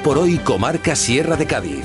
por hoy, comarca Sierra de Cádiz.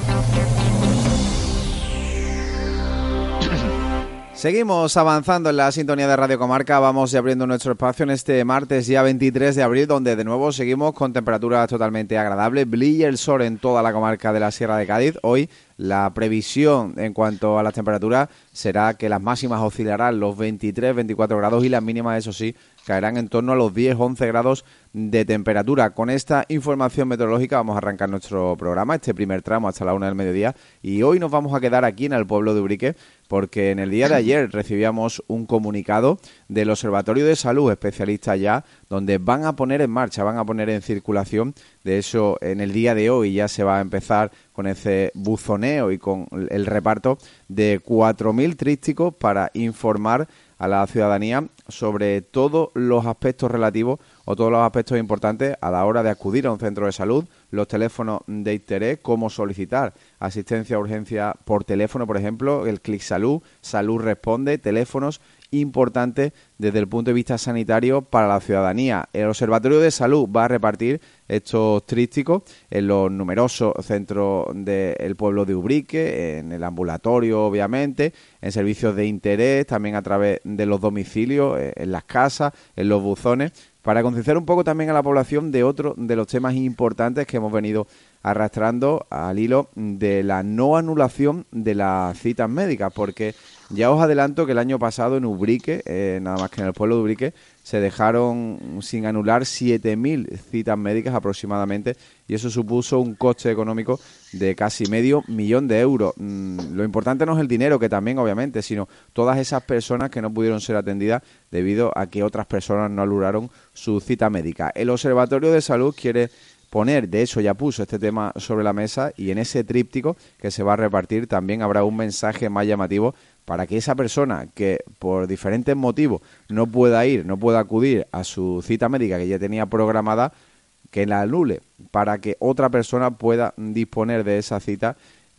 Seguimos avanzando en la sintonía de Radio Comarca, vamos abriendo nuestro espacio en este martes ya 23 de abril, donde de nuevo seguimos con temperaturas totalmente agradables, brilla el sol en toda la comarca de la Sierra de Cádiz. Hoy la previsión en cuanto a las temperaturas será que las máximas oscilarán los 23-24 grados y las mínimas, eso sí, caerán en torno a los 10-11 grados de temperatura. Con esta información meteorológica vamos a arrancar nuestro programa, este primer tramo hasta la 1 del mediodía, y hoy nos vamos a quedar aquí en el pueblo de Ubrique, porque en el día de ayer recibíamos un comunicado del Observatorio de Salud, especialistas ya, donde van a poner en marcha, van a poner en circulación. De hecho, en el día de hoy ya se va a empezar con ese buzoneo y con el reparto de 4.000 trípticos para informar a la ciudadanía sobre todos los aspectos relativos o todos los aspectos importantes a la hora de acudir a un centro de salud, los teléfonos de interés, cómo solicitar asistencia a urgencia por teléfono, por ejemplo, el Clic Salud, Salud Responde, teléfonos importantes desde el punto de vista sanitario para la ciudadanía. El Observatorio de Salud va a repartir estos trípticos en los numerosos centros del pueblo de Ubrique, en el ambulatorio, obviamente, en servicios de interés, también a través de los domicilios, en las casas, en los buzones, para concienciar un poco también a la población de otro de los temas importantes que hemos venido arrastrando al hilo de la no anulación de las citas médicas, porque ya os adelanto que el año pasado en Ubrique, nada más que en el pueblo de Ubrique, se dejaron sin anular 7.000 citas médicas aproximadamente, y eso supuso un coste económico de casi $500.000 de euros. Lo importante no es el dinero, que también obviamente, sino todas esas personas que no pudieron ser atendidas debido a que otras personas no anularon su cita médica. El Observatorio de Salud quiere poner, de hecho ya puso este tema sobre la mesa, y en ese tríptico que se va a repartir también habrá un mensaje más llamativo para que esa persona que por diferentes motivos no pueda acudir a su cita médica que ya tenía programada, que la anule, para que otra persona pueda disponer de esa cita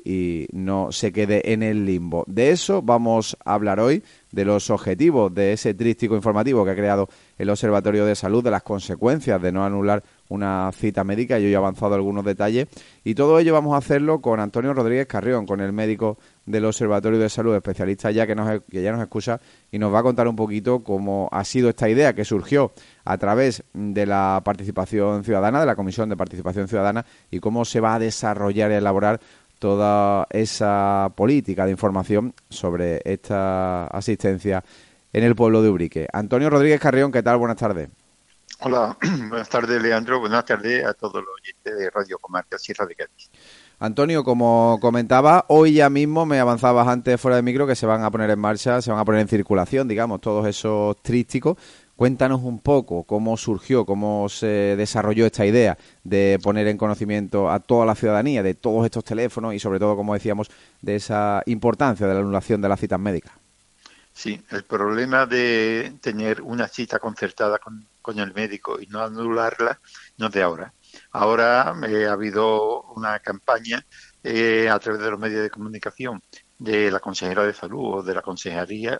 y no se quede en el limbo. De eso vamos a hablar hoy, de los objetivos de ese tríptico informativo que ha creado el Observatorio de Salud, de las consecuencias de no anular una cita médica. Yo ya he avanzado algunos detalles, y todo ello vamos a hacerlo con Antonio Rodríguez Carrión, con el médico del Observatorio de Salud, especialista ya que ya nos escucha y nos va a contar un poquito cómo ha sido esta idea que surgió a través de la participación ciudadana, de la Comisión de Participación Ciudadana, y cómo se va a desarrollar y elaborar toda esa política de información sobre esta asistencia en el pueblo de Ubrique. Antonio Rodríguez Carrión, ¿qué tal? Buenas tardes. Hola, buenas tardes, Leandro. Buenas tardes a todos los oyentes de Radio Comarca Sierra de Cádiz. Antonio, como comentaba, hoy ya mismo me avanzabas antes fuera de micro que se van a poner en marcha, se van a poner en circulación, digamos, todos esos trípticos. Cuéntanos un poco cómo surgió, cómo se desarrolló esta idea de poner en conocimiento a toda la ciudadanía de todos estos teléfonos y sobre todo, como decíamos, de esa importancia de la anulación de las citas médicas. Sí, el problema de tener una cita concertada con el médico y no anularla no es de ahora. Ahora ha habido una campaña a través de los medios de comunicación de la Consejera de Salud o de la Consejería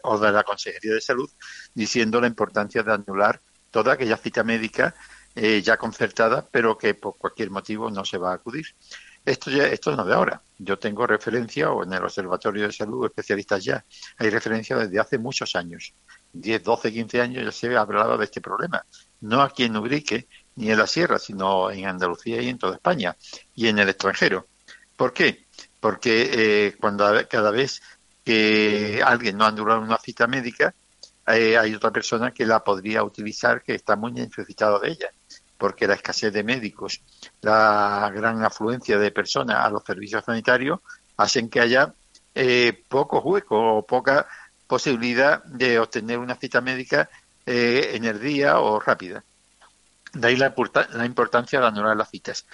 de Salud, diciendo la importancia de anular toda aquella cita médica ya concertada, pero que por cualquier motivo no se va a acudir. Esto no es de ahora. Yo tengo referencia, o en el Observatorio de Salud, especialistas ya, hay referencia desde hace muchos años. 10, 12, 15 años ya se ha hablado de este problema. No aquí en Ubrique ni en la Sierra, sino en Andalucía y en toda España y en el extranjero. ¿Por qué? Porque cada vez que alguien no anula una cita médica, hay otra persona que la podría utilizar, que está muy necesitada de ella, porque la escasez de médicos, la gran afluencia de personas a los servicios sanitarios hacen que haya poco hueco o poca posibilidad de obtener una cita médica en el día o rápida. De ahí la importancia de anular las citas.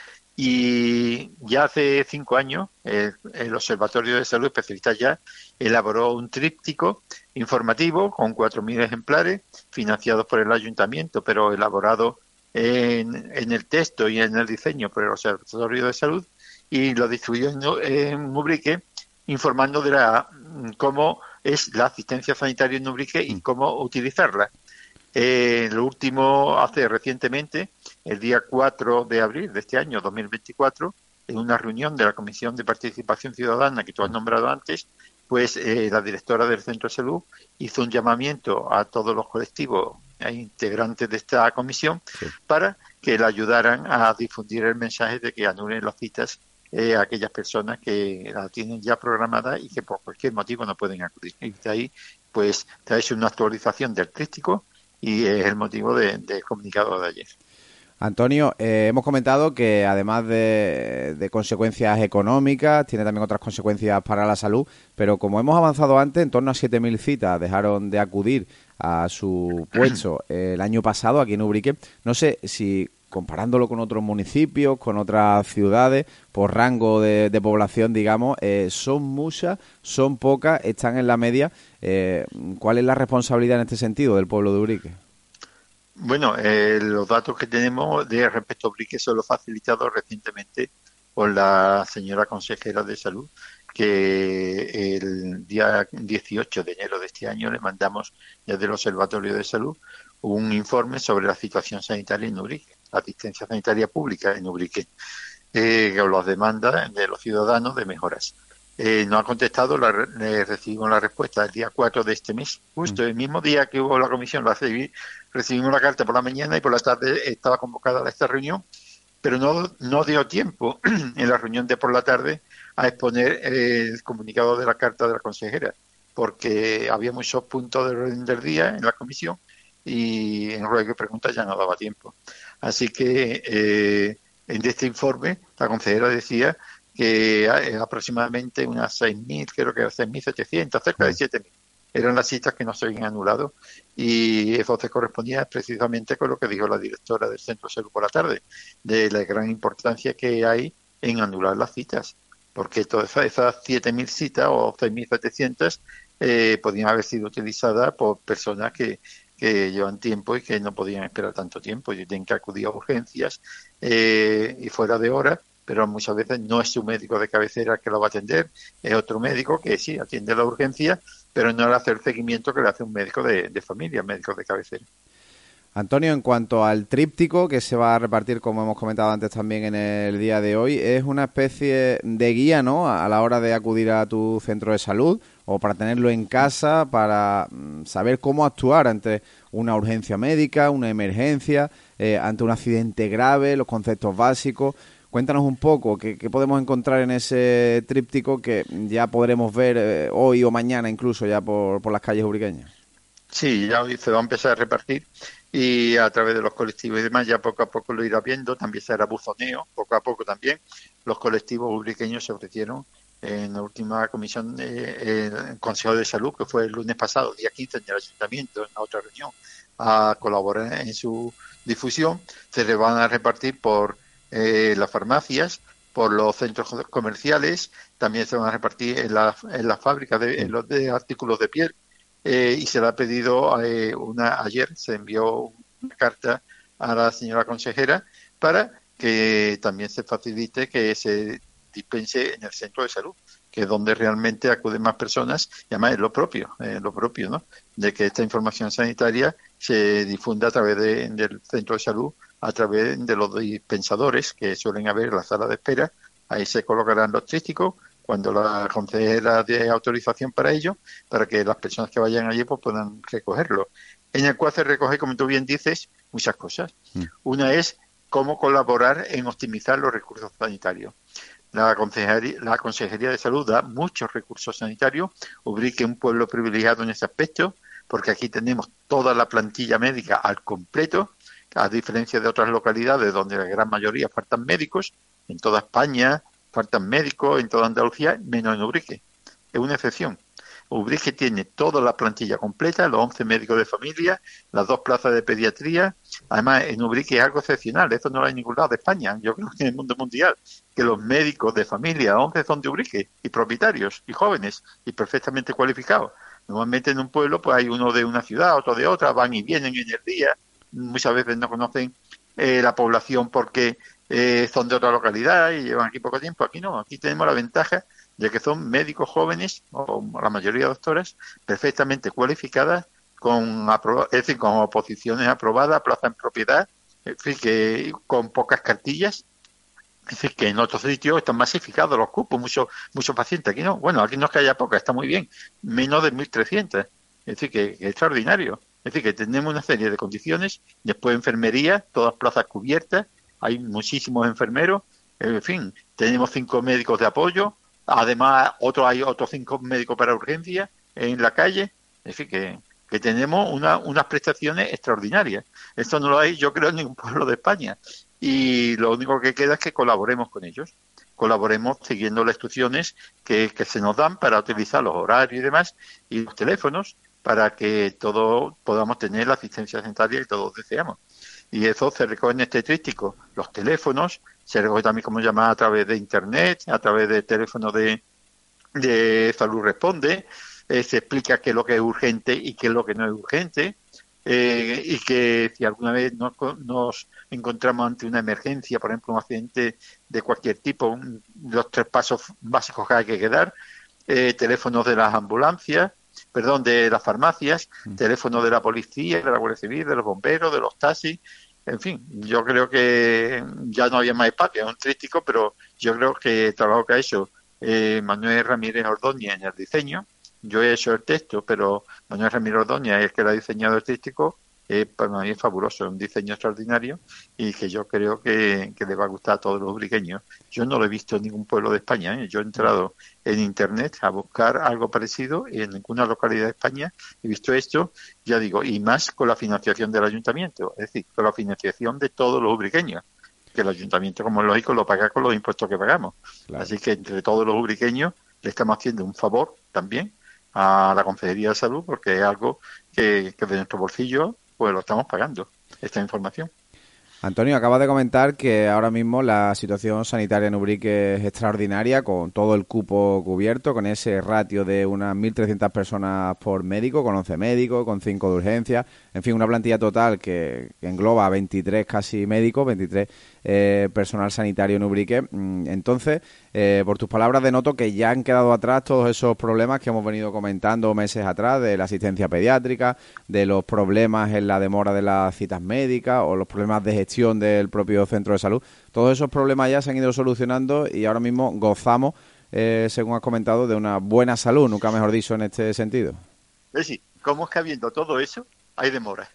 Y ya hace 5 años el Observatorio de Salud, especialista ya, elaboró un tríptico informativo con 4.000 ejemplares financiados por el Ayuntamiento, pero elaborado en el texto y en el diseño por el Observatorio de Salud, y lo distribuyó en Ubrique, informando de cómo es la asistencia sanitaria en Ubrique y cómo utilizarla. Lo último, recientemente, el día 4 de abril de este año, 2024, en una reunión de la Comisión de Participación Ciudadana que tú has nombrado antes, pues la directora del Centro de Salud hizo un llamamiento a todos los colectivos integrantes de esta comisión para que le ayudaran a difundir el mensaje de que anulen las citas a aquellas personas que la tienen ya programada y que por cualquier motivo no pueden acudir. Y de ahí, pues, te ha hecho una actualización del tríptico y es el motivo del comunicado de ayer. Antonio, hemos comentado que además de consecuencias económicas, tiene también otras consecuencias para la salud, pero como hemos avanzado antes, en torno a 7.000 citas dejaron de acudir a su puesto el año pasado aquí en Ubrique. No sé si, comparándolo con otros municipios, con otras ciudades, por rango de población, digamos, ¿son muchas, son pocas, están en la media? ¿Cuál es la responsabilidad en este sentido del pueblo de Ubrique? Bueno, los datos que tenemos de respecto a Ubrique son los facilitados recientemente por la señora consejera de Salud, que el día 18 de enero de este año le mandamos desde el Observatorio de Salud un informe sobre la situación sanitaria en Ubrique, la asistencia sanitaria pública en Ubrique, con las demandas de los ciudadanos de mejoras. No ha contestado, recibimos la respuesta el día 4 de este mes, justo el mismo día que hubo la comisión, recibimos la carta por la mañana y por la tarde estaba convocada a esta reunión, pero no dio tiempo en la reunión de por la tarde a exponer el comunicado de la carta de la consejera, porque había muchos puntos del orden del día en la comisión y en ruego y preguntas ya no daba tiempo. Así que en este informe la consejera decía que aproximadamente unas 6.000, creo que 6.700, cerca de 7.000. Eran las citas que no se habían anulado y eso se correspondía precisamente con lo que dijo la directora del Centro de Salud por la tarde, de la gran importancia que hay en anular las citas, porque todas esas 7.000 citas o 6.700 podían haber sido utilizadas por personas que llevan tiempo y que no podían esperar tanto tiempo y tienen que acudir a urgencias y fuera de hora, pero muchas veces no es su médico de cabecera que lo va a atender, es otro médico que sí atiende la urgencia, pero no le hace el seguimiento que le hace un médico de familia, médico de cabecera. Antonio, en cuanto al tríptico que se va a repartir, como hemos comentado antes también en el día de hoy, es una especie de guía, ¿no?, a la hora de acudir a tu centro de salud o para tenerlo en casa, para saber cómo actuar ante una urgencia médica, una emergencia, ante un accidente grave, los conceptos básicos. Cuéntanos un poco qué podemos encontrar en ese tríptico que ya podremos ver hoy o mañana incluso ya por las calles ubriqueñas. Sí, ya hoy se va a empezar a repartir y a través de los colectivos y demás ya poco a poco lo irá viendo, también será buzoneo, poco a poco también. Los colectivos ubriqueños se ofrecieron en la última comisión del Consejo de Salud, que fue el lunes pasado, día 15, en el Ayuntamiento, en la otra reunión, a colaborar en su difusión. Se les van a repartir por las farmacias, por los centros comerciales, también se van a repartir en las fábricas de artículos de piel, y se le ha pedido ayer se envió una carta a la señora consejera para que también se facilite que se dispense en el centro de salud, que es donde realmente acuden más personas, y además es lo propio, ¿no?, de que esta información sanitaria se difunda a través del centro de salud, a través de los dispensadores que suelen haber en la sala de espera. Ahí se colocarán los trípticos cuando la consejera dé autorización para ello, para que las personas que vayan allí pues puedan recogerlo. En el cual se recoge, como tú bien dices, muchas cosas. Una es cómo colaborar en optimizar los recursos sanitarios. La Consejería de Salud da muchos recursos sanitarios. Ubrique un pueblo privilegiado en ese aspecto, porque aquí tenemos toda la plantilla médica al completo, a diferencia de otras localidades donde la gran mayoría faltan médicos. En toda España faltan médicos, en toda Andalucía, menos en Ubrique. Es una excepción. Ubrique tiene toda la plantilla completa, los 11 médicos de familia, las 2 plazas de pediatría. Además, en Ubrique es algo excepcional, esto no lo hay en ningún lado de España, yo creo que en el mundo mundial, que los médicos de familia, 11 son de Ubrique, y propietarios, y jóvenes, y perfectamente cualificados. Normalmente en un pueblo pues hay uno de una ciudad, otro de otra, van y vienen en el día, muchas veces no conocen la población porque son de otra localidad y llevan aquí poco tiempo. Aquí no, aquí tenemos la ventaja de que son médicos jóvenes, o la mayoría de doctores, perfectamente cualificadas, es decir, con oposiciones aprobadas, plaza en propiedad, en fin, que con pocas cartillas, Es decir, que en otros sitios están masificados los cupos, muchos pacientes. Aquí no. Bueno, aquí no es que haya poca, está muy bien. Menos de 1.300. Es decir, que es extraordinario. Es decir, que tenemos una serie de condiciones. Después enfermería, todas plazas cubiertas. Hay muchísimos enfermeros. En fin, tenemos 5 médicos de apoyo. Además, hay otros 5 médicos para urgencia en la calle. Es decir, que tenemos unas prestaciones extraordinarias. Esto no lo hay, yo creo, en ningún pueblo de España. Y lo único que queda es que colaboremos con ellos. Colaboremos siguiendo las instrucciones que se nos dan para utilizar los horarios y demás, y los teléfonos, para que todos podamos tener la asistencia sanitaria que todos deseamos. Y eso se recoge en este tríptico. Los teléfonos, se recoge también como llamar a través de Internet, a través de teléfono de Salud Responde, se explica qué es lo que es urgente y qué es lo que no es urgente, y que si alguna vez nos encontramos ante una emergencia, por ejemplo, un accidente de cualquier tipo, los 3 pasos básicos que hay que dar, teléfonos de las ambulancias, perdón, de las farmacias, teléfonos de la policía, de la Guardia Civil, de los bomberos, de los taxis, en fin, yo creo que ya no había más espacio, es un tríptico, pero yo creo que el trabajo que ha hecho Manuel Ramírez Ordóñez en el diseño, yo he hecho el texto, pero Manuel Ramírez Ordóñez es el que lo ha diseñado el tríptico, para mí es fabuloso, es un diseño extraordinario y que yo creo que le va a gustar a todos los ubriqueños. Yo no lo he visto en ningún pueblo de España, yo he entrado en Internet a buscar algo parecido y en ninguna localidad de España he visto esto, ya digo, y más con la financiación del ayuntamiento, es decir, con la financiación de todos los ubriqueños, que el ayuntamiento, como es lógico, lo paga con los impuestos que pagamos. Claro. Así que entre todos los ubriqueños le estamos haciendo un favor también a la Consejería de Salud, porque es algo que de nuestro bolsillo pues lo estamos pagando, esta información. Antonio, acabas de comentar que ahora mismo la situación sanitaria en Ubrique es extraordinaria, con todo el cupo cubierto, con ese ratio de unas 1.300 personas por médico, con 11 médicos, con 5 de urgencia, en fin, una plantilla total que engloba a 23 casi médicos, 23 personal sanitario en Ubrique. Entonces, por tus palabras denoto que ya han quedado atrás todos esos problemas que hemos venido comentando meses atrás, de la asistencia pediátrica, de los problemas en la demora de las citas médicas o los problemas de gestión del propio centro de salud. Todos esos problemas ya se han ido solucionando y ahora mismo gozamos, según has comentado, de una buena salud, nunca mejor dicho, en este sentido. Es decir, ¿cómo es que habiendo todo eso hay demora?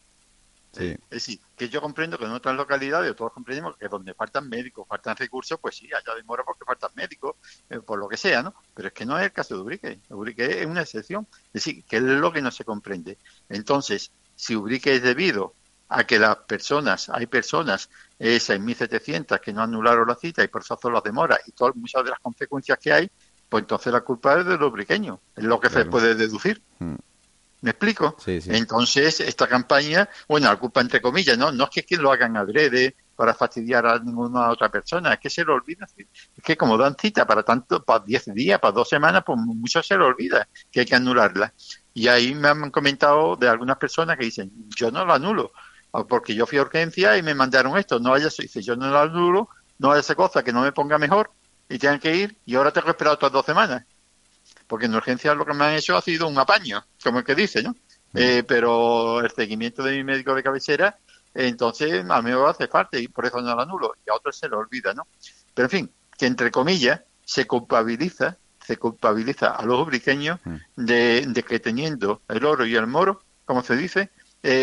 Sí. Es decir, que yo comprendo que en otras localidades todos comprendemos que donde faltan médicos, faltan recursos, pues sí, haya demora porque faltan médicos, por lo que sea, ¿no? Pero es que no es el caso de Ubrique. Ubrique es una excepción. Es decir, que es lo que no se comprende. Entonces, si Ubrique es debido a que hay personas, 6.700 que no anularon la cita y por eso son las demoras y muchas de las consecuencias que hay, pues entonces la culpa es de los ubriqueños. Es lo que se puede deducir. ¿Me explico? Sí, sí. Entonces, esta campaña, bueno, la culpa entre comillas, no es que lo hagan adrede para fastidiar a ninguna otra persona, es que se lo olvida. Es que como dan cita para 10 días, para 2 semanas, pues mucho se lo olvida que hay que anularla. Y ahí me han comentado de algunas personas que dicen, yo no lo anulo, porque yo fui a urgencia y me mandaron esto, no vaya, dice, yo no lo anulo, no vaya a ser cosa que no me ponga mejor y tengan que ir y ahora tengo que esperar otras 2 semanas. Porque en urgencia lo que me han hecho ha sido un apaño, como el que dice, ¿no? Pero el seguimiento de mi médico de cabecera, entonces a mí me hace falta y por eso no lo anulo, y a otros se lo olvida, ¿no? Pero en fin, que entre comillas se culpabiliza a los ubriqueños de que teniendo el oro y el moro, como se dice,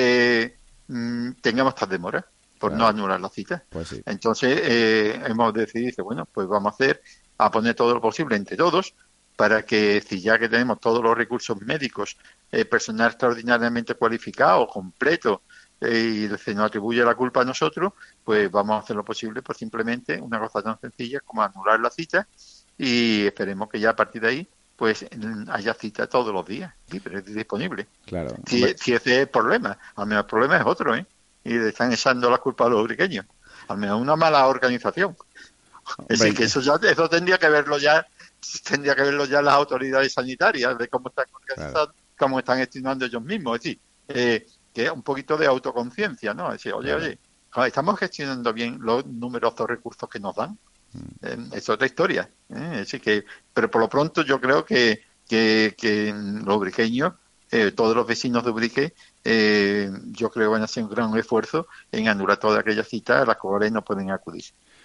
tengamos estas demoras por no anular la cita. Pues sí. Entonces hemos decidido, bueno, pues vamos a poner todo lo posible entre todos, para que, si ya que tenemos todos los recursos médicos, personal extraordinariamente cualificado, completo, y se nos atribuye la culpa a nosotros, pues vamos a hacer lo posible por simplemente una cosa tan sencilla como anular la cita y esperemos que ya a partir de ahí pues haya cita todos los días, libre y disponible. Claro. Si ese es el problema, al menos el problema es otro, ¿eh? Y le están echando la culpa a los ubriqueños, al menos una mala organización. Es decir, que eso tendría que verlo ya las autoridades sanitarias, de cómo están organizados, cómo están gestionando ellos mismos. Es decir, que es un poquito de autoconciencia, ¿no? Es decir, oye, ¿estamos gestionando bien los numerosos recursos que nos dan? Es otra historia. Es decir, pero por lo pronto yo creo que los ubriqueños, todos los vecinos de Ubrique, yo creo que van a hacer un gran esfuerzo en anular todas aquellas citas a las cuales no pueden acudir.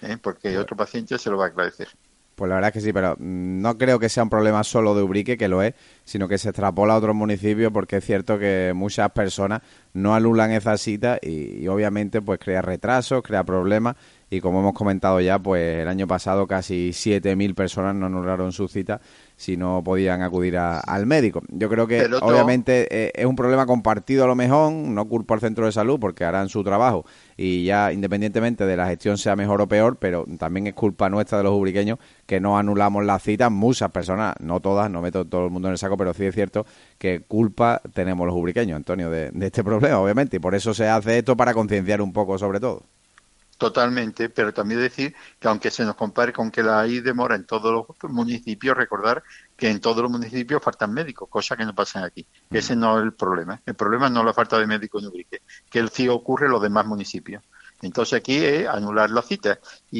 porque otro paciente se lo va a agradecer. Pues la verdad es que sí, pero no creo que sea un problema solo de Ubrique, que lo es, sino que se extrapola a otros municipios, porque es cierto que muchas personas no anulan esa cita y obviamente pues crea retrasos, crea problemas, y como hemos comentado ya, pues el año pasado casi 7.000 personas no anularon su cita si no podían acudir al médico. Yo creo que obviamente es un problema compartido a lo mejor, no culpo al centro de salud porque harán su trabajo y ya independientemente de la gestión sea mejor o peor, pero también es culpa nuestra de los ubriqueños que no anulamos las citas. Muchas personas, no todas, no meto todo el mundo en el saco, pero sí es cierto que culpa tenemos los ubriqueños, Antonio, de este problema, obviamente, y por eso se hace esto, para concienciar un poco sobre todo. Totalmente, pero también decir que aunque se nos compare con que hay demora en todos los municipios, recordar que en todos los municipios faltan médicos, cosa que no pasa aquí. Ese no es el problema. El problema no es la falta de médicos en Ubrique, que el sí ocurre en los demás municipios. Entonces aquí es anular la cita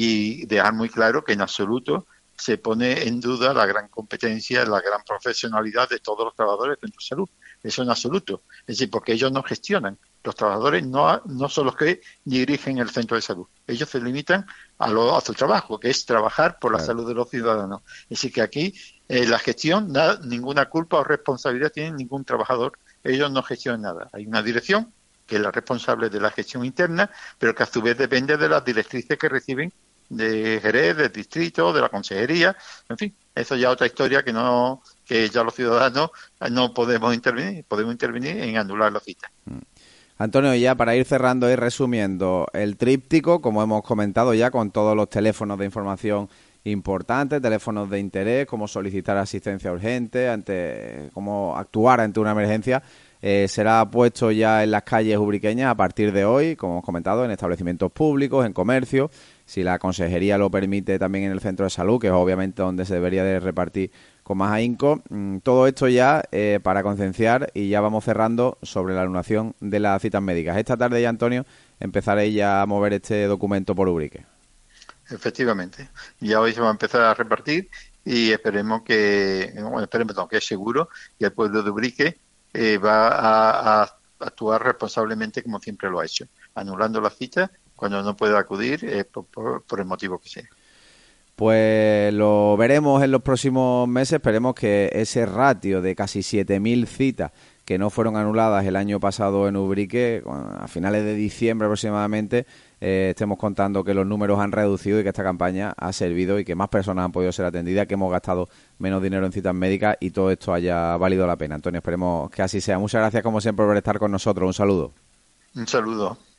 y dejar muy claro que en absoluto se pone en duda la gran competencia, la gran profesionalidad de todos los trabajadores del centro de salud. Eso en absoluto. Es decir, porque ellos no gestionan. Los trabajadores no son los que dirigen el centro de salud. Ellos se limitan a su trabajo, que es trabajar por la salud de los ciudadanos. Es decir, que aquí la gestión, ninguna culpa o responsabilidad tiene ningún trabajador. Ellos no gestionan nada. Hay una dirección que es la responsable de la gestión interna, pero que a su vez depende de las directrices que reciben de Jerez, del distrito, de la consejería. En fin, eso ya es otra historia que ya los ciudadanos no podemos intervenir en anular la cita. Antonio, ya para ir cerrando y resumiendo, el tríptico, como hemos comentado ya, con todos los teléfonos de información importantes, teléfonos de interés, cómo solicitar asistencia urgente, cómo actuar ante una emergencia, será puesto ya en las calles ubriqueñas a partir de hoy, como hemos comentado, en establecimientos públicos, en comercio, si la consejería lo permite también en el centro de salud, que es obviamente donde se debería de repartir con más ahínco. Todo esto ya para concienciar, y ya vamos cerrando sobre la anulación de las citas médicas. Esta tarde ya, Antonio, empezaréis ya a mover este documento por Ubrique. Efectivamente. Ya hoy se va a empezar a repartir y esperemos que es seguro que el pueblo de Ubrique va a actuar responsablemente como siempre lo ha hecho, anulando las citas cuando no pueda acudir por el motivo que sea. Pues lo veremos en los próximos meses. Esperemos que ese ratio de casi 7.000 citas que no fueron anuladas el año pasado en Ubrique, a finales de diciembre aproximadamente, estemos contando que los números han reducido y que esta campaña ha servido y que más personas han podido ser atendidas, que hemos gastado menos dinero en citas médicas y todo esto haya valido la pena. Antonio, esperemos que así sea. Muchas gracias como siempre por estar con nosotros. Un saludo. Un saludo.